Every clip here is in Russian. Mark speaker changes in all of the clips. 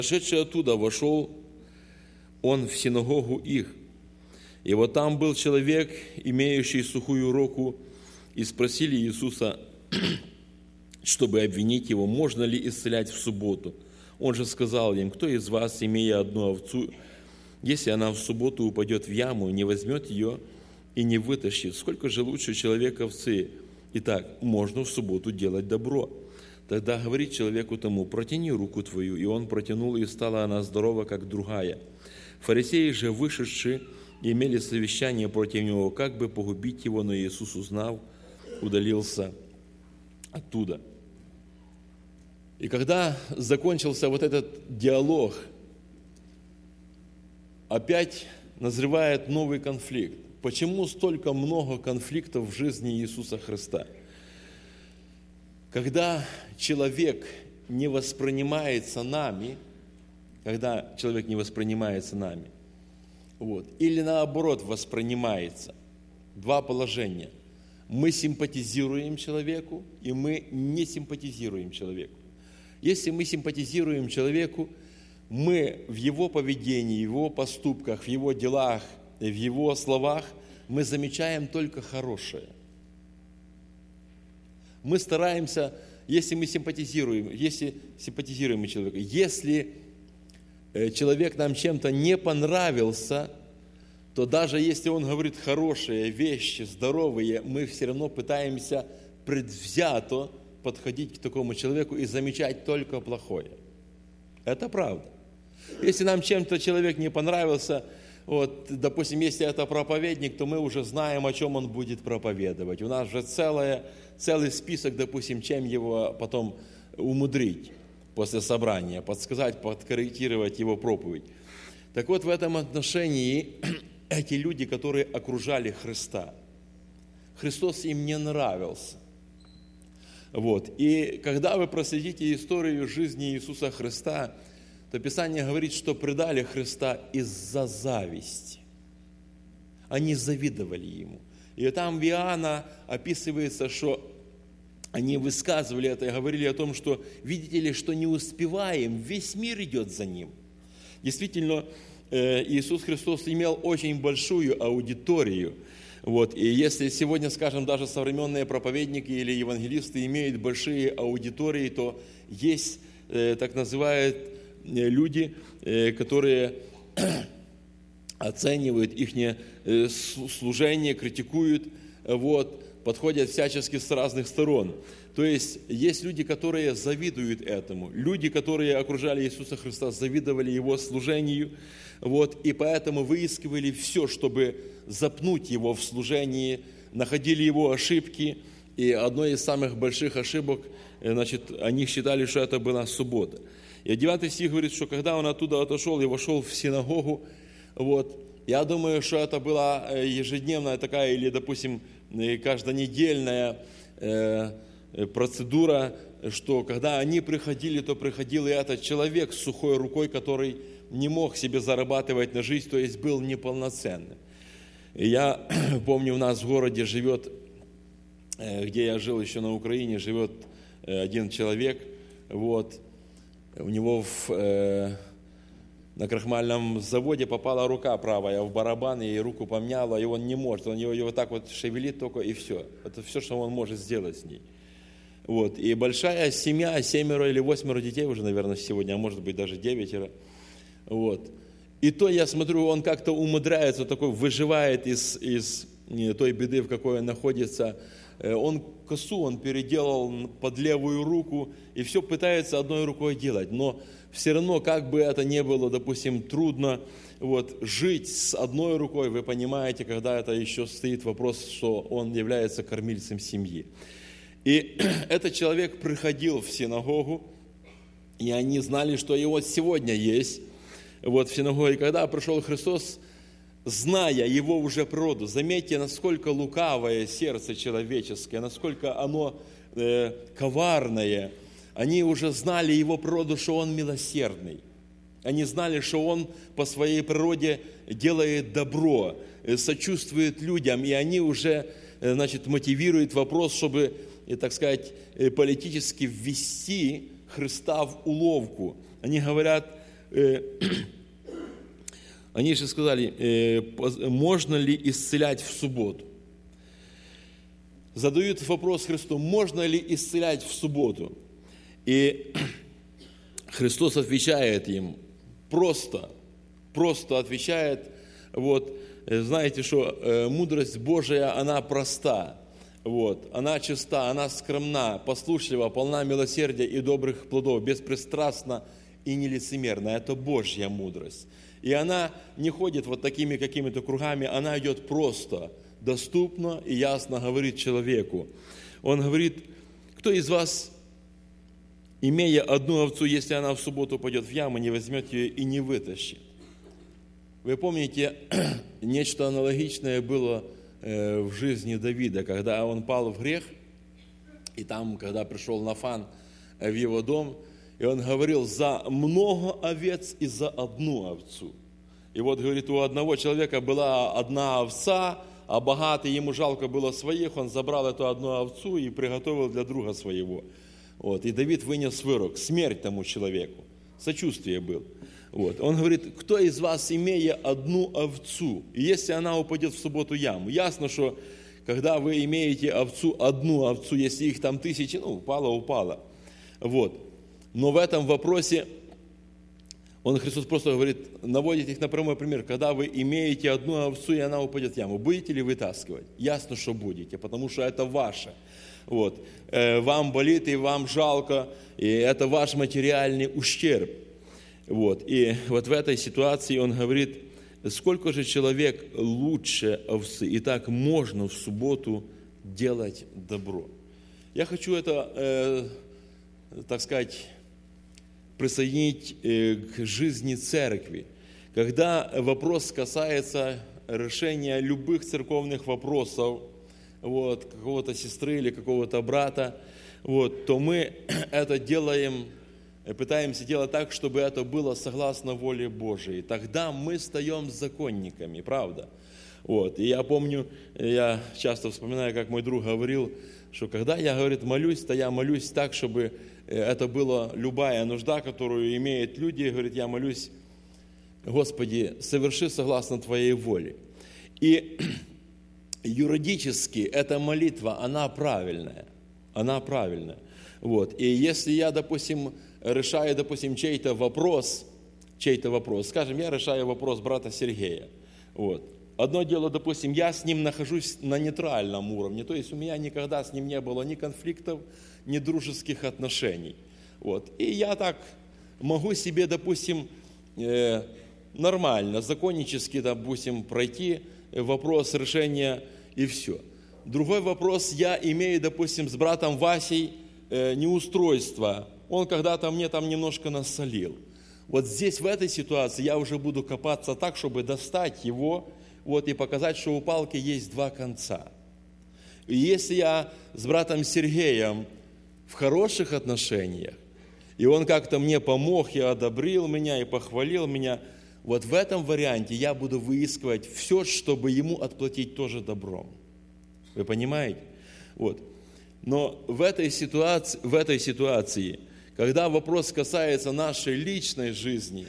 Speaker 1: Шедший оттуда вошел он в синагогу их. И вот там был человек, имеющий сухую руку, и спросили Иисуса, чтобы обвинить его, можно ли исцелять в субботу. Он же сказал им: кто из вас, имея одну овцу, если она в субботу упадет в яму, не возьмет ее и не вытащит? Сколько же лучше человек овцы? Итак, можно в субботу делать добро. Тогда говорит человеку тому: протяни руку твою. И он протянул, и стала она здорова, как другая. Фарисеи же, вышедшие, имели совещание против него, как бы погубить его, но Иисус, узнав, удалился оттуда. И когда закончился вот этот диалог, опять назревает новый конфликт. Почему столько много конфликтов в жизни Иисуса Христа? Когда человек не воспринимается нами, или наоборот воспринимается, два положения. Мы симпатизируем человеку, и мы не симпатизируем человеку. Если мы симпатизируем человеку, мы в его поведении, в его поступках, в его делах, в его словах, мы замечаем только хорошее. Мы стараемся, если симпатизируем человеку, если человек нам чем-то не понравился, то даже если он говорит хорошие вещи, здоровые, мы все равно пытаемся предвзято подходить к такому человеку и замечать только плохое. Это правда. Если нам чем-то человек не понравился, вот, допустим, если это проповедник, то мы уже знаем, о чем он будет проповедовать. У нас же целый список, допустим, чем его потом умудрить после собрания, подсказать, подкорректировать его проповедь. Так вот, в этом отношении эти люди, которые окружали Христа, Христос им не нравился. Вот. И когда вы проследите историю жизни Иисуса Христа, то Писание говорит, что предали Христа из-за зависти. Они завидовали Ему. И там в Иоанна описывается, что они высказывали это и говорили о том, что видите ли, что не успеваем, весь мир идет за Ним. Действительно, Иисус Христос имел очень большую аудиторию. Вот. И если сегодня, скажем, даже современные проповедники или евангелисты имеют большие аудитории, то есть так называемые люди, которые оценивают их служение, критикуют, вот, подходят всячески с разных сторон. То есть люди, которые завидуют этому. Люди, которые окружали Иисуса Христа, завидовали Его служению, вот, и поэтому выискивали все, чтобы запнуть Его в служении, находили Его ошибки. И одной из самых больших ошибок, они считали, что это была суббота. И 9 стих говорит, что когда он оттуда отошел и вошел в синагогу, вот, я думаю, что это была ежедневная такая, или, допустим, каждонедельная процедура, что когда они приходили, то приходил и этот человек с сухой рукой, который не мог себе зарабатывать на жизнь, то есть был неполноценным. И я помню, у нас в городе живет, где я жил еще на Украине, живет один человек, вот, у него на крахмальном заводе попала рука правая в барабан, и руку помняла, и он не может, он его вот так вот шевелит только, и все. Это все, что он может сделать с ней. Вот. И большая семья, 7 или 8 детей уже, наверное, сегодня, а может быть даже 9. Вот. И то я смотрю, он как-то умудряется, такой выживает из той беды, в какой он находится. Он косу он переделал под левую руку и все пытается одной рукой делать. Но все равно, как бы это ни было, допустим, трудно вот, жить с одной рукой, вы понимаете, когда это еще стоит вопрос, что он является кормильцем семьи. И этот человек приходил в синагогу, и они знали, что его сегодня есть вот, в синагоге. И когда пришел Христос, зная его уже природу, заметьте, насколько лукавое сердце человеческое, насколько оно коварное. Они уже знали его природу, что он милосердный. Они знали, что он по своей природе делает добро, сочувствует людям. И они уже, мотивируют вопрос, чтобы, так сказать, политически ввести Христа в уловку. Они говорят, они же сказали, можно ли исцелять в субботу? Задают вопрос Христу, можно ли исцелять в субботу? И Христос отвечает им, просто отвечает, знаете, что мудрость Божия, она проста, она чиста, она скромна, послушлива, полна милосердия и добрых плодов, беспристрастна и нелицемерна. Это Божья мудрость. И она не ходит такими какими-то кругами, она идет просто, доступно и ясно говорит человеку. Он говорит, кто из вас, имея одну овцу, если она в субботу упадет в яму, не возьмет ее и не вытащит? Вы помните, нечто аналогичное было в жизни Давида, когда он пал в грех, и там, когда пришел Нафан в его дом, и он говорил, за много овец и за одну овцу. И говорит, у одного человека была одна овца, а богатый, ему жалко было своих, он забрал эту одну овцу и приготовил для друга своего. И Давид вынес вырок, смерть тому человеку, сочувствие было. Он говорит, кто из вас, имея одну овцу, и если она упадет в субботу яму? Ясно, что когда вы имеете одну овцу, если их там тысячи, упала. Но в этом вопросе Христос просто говорит, наводит их на прямой пример. Когда вы имеете одну овцу, и она упадет в яму, будете ли вытаскивать? Ясно, что будете, потому что это ваше. Вам болит и вам жалко, и это ваш материальный ущерб. И в этой ситуации он говорит, сколько же человек лучше овцы, и так можно в субботу делать добро. Я хочу это, присоединить к жизни церкви. Когда вопрос касается решения любых церковных вопросов, какого-то сестры или какого-то брата, то мы это делаем, пытаемся делать так, чтобы это было согласно воле Божией. Тогда мы стаем законниками, правда? И я помню, я часто вспоминаю, как мой друг говорил, что когда я, говорит, молюсь, то я молюсь так, чтобы это была любая нужда, которую имеют люди. Говорит, я молюсь, Господи, соверши согласно Твоей воле. И юридически эта молитва, она правильная. И если я, допустим, решаю, чей-то вопрос, скажем, я решаю вопрос брата Сергея. Одно дело, допустим, я с ним нахожусь на нейтральном уровне, то есть у меня никогда с ним не было ни конфликтов, ни дружеских отношений. И я так могу себе, допустим, нормально, законнически, допустим, пройти вопрос решения и все. Другой вопрос, я имею, допустим, с братом Васей неустройство. Он когда-то мне там немножко насолил. Здесь, в этой ситуации, я уже буду копаться так, чтобы достать его, и показать, что у палки есть два конца. И если я с братом Сергеем в хороших отношениях, и он как-то мне помог, и одобрил меня, и похвалил меня, в этом варианте я буду выискивать все, чтобы ему отплатить тоже добром. Вы понимаете? Но в этой ситуации, когда вопрос касается нашей личной жизни,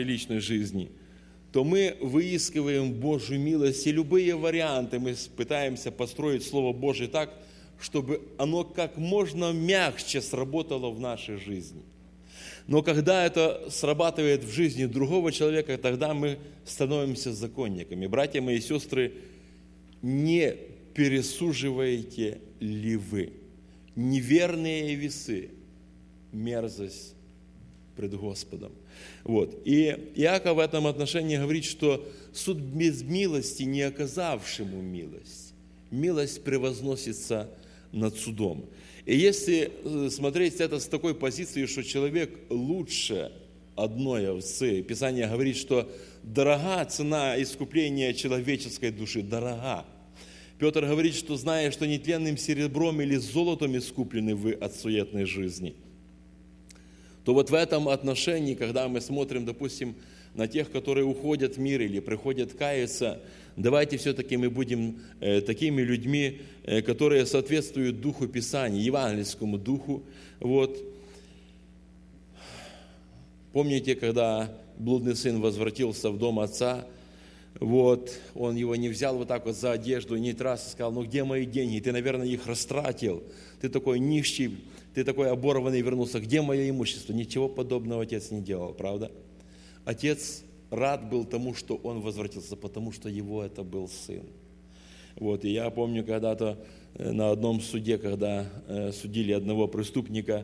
Speaker 1: то мы выискиваем Божью милость, и любые варианты мы пытаемся построить Слово Божие так, чтобы оно как можно мягче сработало в нашей жизни. Но когда это срабатывает в жизни другого человека, тогда мы становимся законниками. Братья мои и сестры, не пересуживаете ли вы? Неверные весы, мерзость пред Господом. И Иаков в этом отношении говорит, что суд без милости, не оказавшему милость превозносится над судом. И если смотреть это с такой позиции, что человек лучше одной овцы, Писание говорит, что дорога цена искупления человеческой души, дорога. Петр говорит, что зная, что нетленным серебром или золотом искуплены вы от суетной жизни, то в этом отношении, когда мы смотрим, допустим, на тех, которые уходят в мир или приходят каяться, давайте все-таки мы будем такими людьми, которые соответствуют духу Писания, евангельскому духу. Помните, когда блудный сын возвратился в дом отца, вот, он его не взял вот так вот за одежду, не тряс и сказал: ну где мои деньги? Ты, наверное, их растратил. Ты такой нищий, ты такой оборванный вернулся. Где мое имущество? Ничего подобного отец не делал, правда? Отец рад был тому, что он возвратился, потому что его это был сын. Вот, и я помню когда-то на одном суде, когда судили одного преступника,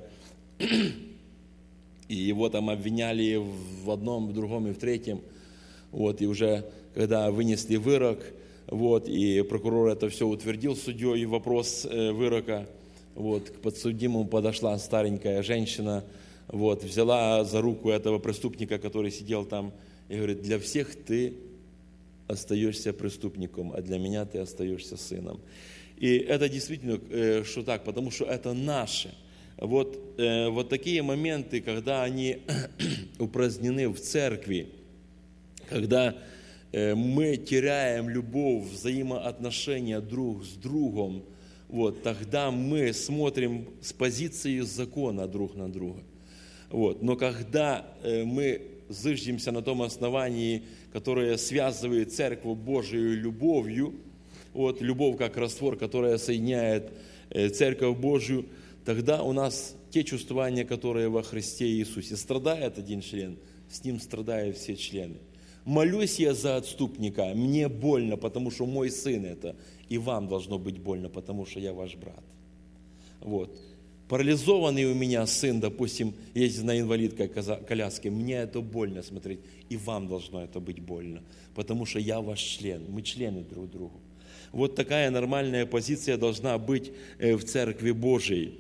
Speaker 1: и его там обвиняли в одном, в другом и в третьем. Вот, и уже когда вынесли вырок, вот, и прокурор это все утвердил судьей, вопрос вырока, вот, к подсудимому подошла старенькая женщина, вот, взяла за руку этого преступника, который сидел там, и говорит: для всех ты остаешься преступником, а для меня ты остаешься сыном. И это действительно, что так, потому что это наше. Вот такие моменты, когда они упразднены в церкви, когда мы теряем любовь, взаимоотношения друг с другом, вот, тогда мы смотрим с позиции закона друг на друга. Вот. Но когда мы зыждемся на том основании, которое связывает Церковь Божию любовью, вот, любовь как раствор, которая соединяет Церковь Божию, тогда у нас те чувствования, которые во Христе Иисусе. Страдает один член, с ним страдают все члены. Молюсь я за отступника, мне больно, потому что мой сын это, и вам должно быть больно, потому что я ваш брат. Вот. Парализованный у меня сын, допустим, ездит на инвалидской коляске, мне это больно смотреть, и вам должно это быть больно, потому что я ваш член, мы члены друг другу. Вот такая нормальная позиция должна быть в Церкви Божией.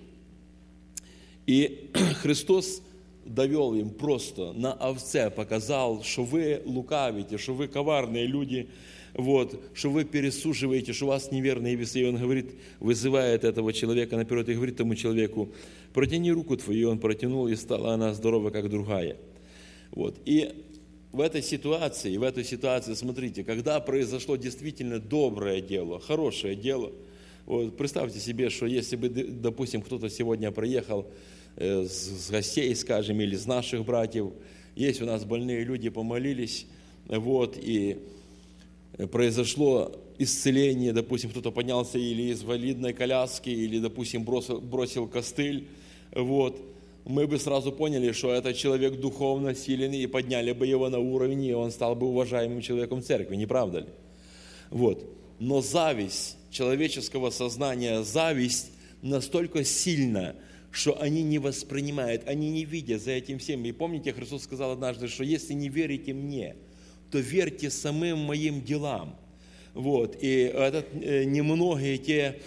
Speaker 1: И Христос довел им просто на овце, показал, что вы лукавите, что вы коварные люди, вот, что вы пересуживаете, что у вас неверные весы. И он говорит, вызывает этого человека наперед и говорит тому человеку: протяни руку твою. И он протянул, и стала она здорова, как другая. Вот. И в этой ситуации, смотрите, когда произошло действительно доброе дело, хорошее дело, вот, представьте себе, что если бы, допустим, кто-то сегодня приехал с гостей, скажем, или с наших братьев, есть у нас больные люди, помолились, вот, и произошло исцеление, допустим, кто-то поднялся или из инвалидной коляски, или, допустим, бросил костыль, вот, мы бы сразу поняли, что этот человек духовно силен, и подняли бы его на уровень, и он стал бы уважаемым человеком в церкви, не правда ли? Вот. Но зависть человеческого сознания, зависть настолько сильна, что они не воспринимают, они не видят за этим всем. И помните, Христос сказал однажды, что если не верите мне, то верьте самым моим делам. Вот. И немногие те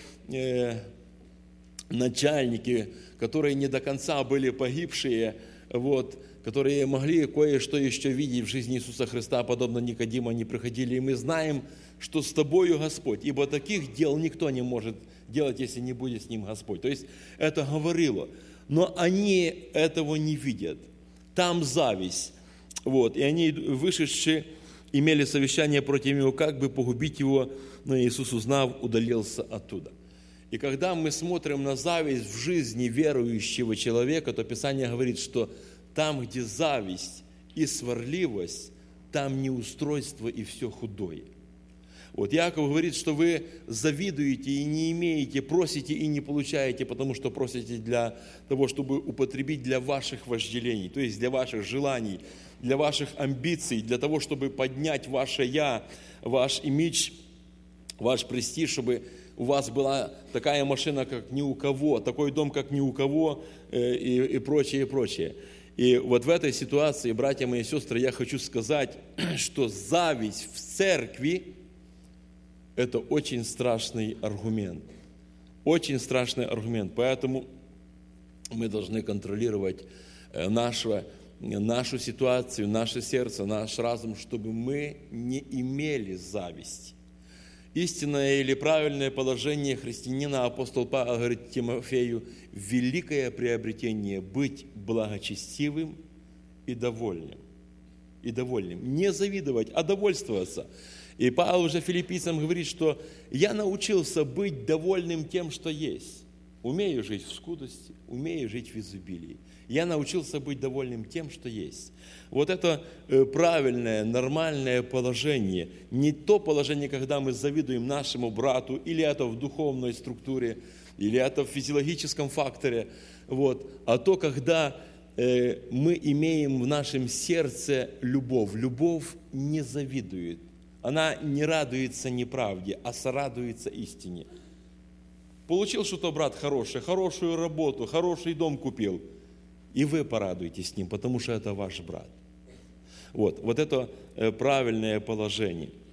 Speaker 1: начальники, которые не до конца были погибшие, вот, которые могли кое-что еще видеть в жизни Иисуса Христа, подобно Никодиму, они приходили, и мы знаем, что с тобою Господь, ибо таких дел никто не может делать, если не будет с ним Господь. То есть это говорило, но они этого не видят. Там зависть. Вот, и они, вышедшие, имели совещание против него, как бы погубить его, но Иисус, узнав, удалился оттуда. И когда мы смотрим на зависть в жизни верующего человека, то Писание говорит, что там, где зависть и сварливость, там неустройство и все худое. Вот Иаков говорит, что вы завидуете и не имеете, просите и не получаете, потому что просите для того, чтобы употребить для ваших вожделений, то есть для ваших желаний, для ваших амбиций, для того, чтобы поднять ваше «я», ваш имидж, ваш престиж, чтобы у вас была такая машина, как ни у кого, такой дом, как ни у кого, и прочее, и прочее. И вот в этой ситуации, братья мои и сестры, я хочу сказать, что зависть в церкви – это очень страшный аргумент. Очень страшный аргумент. Поэтому мы должны контролировать нашу ситуацию, наше сердце, наш разум, чтобы мы не имели зависти. Истинное или правильное положение христианина, апостол Павел говорит Тимофею, великое приобретение – быть благочестивым и довольным. И довольным. Не завидовать, а довольствоваться. И Павел уже филиппийцам говорит, что я научился быть довольным тем, что есть. Умею жить в скудости, умею жить в изобилии. Я научился быть довольным тем, что есть. Вот это правильное, нормальное положение. Не то положение, когда мы завидуем нашему брату, или это в духовной структуре, или это в физиологическом факторе, вот, а то, когда мы имеем в нашем сердце любовь. Любовь не завидует. Она не радуется неправде, а сорадуется истине. Получил что-то брат хорошее, хорошую работу, хороший дом купил. И вы порадуетесь с ним, потому что это ваш брат. Вот это правильное положение.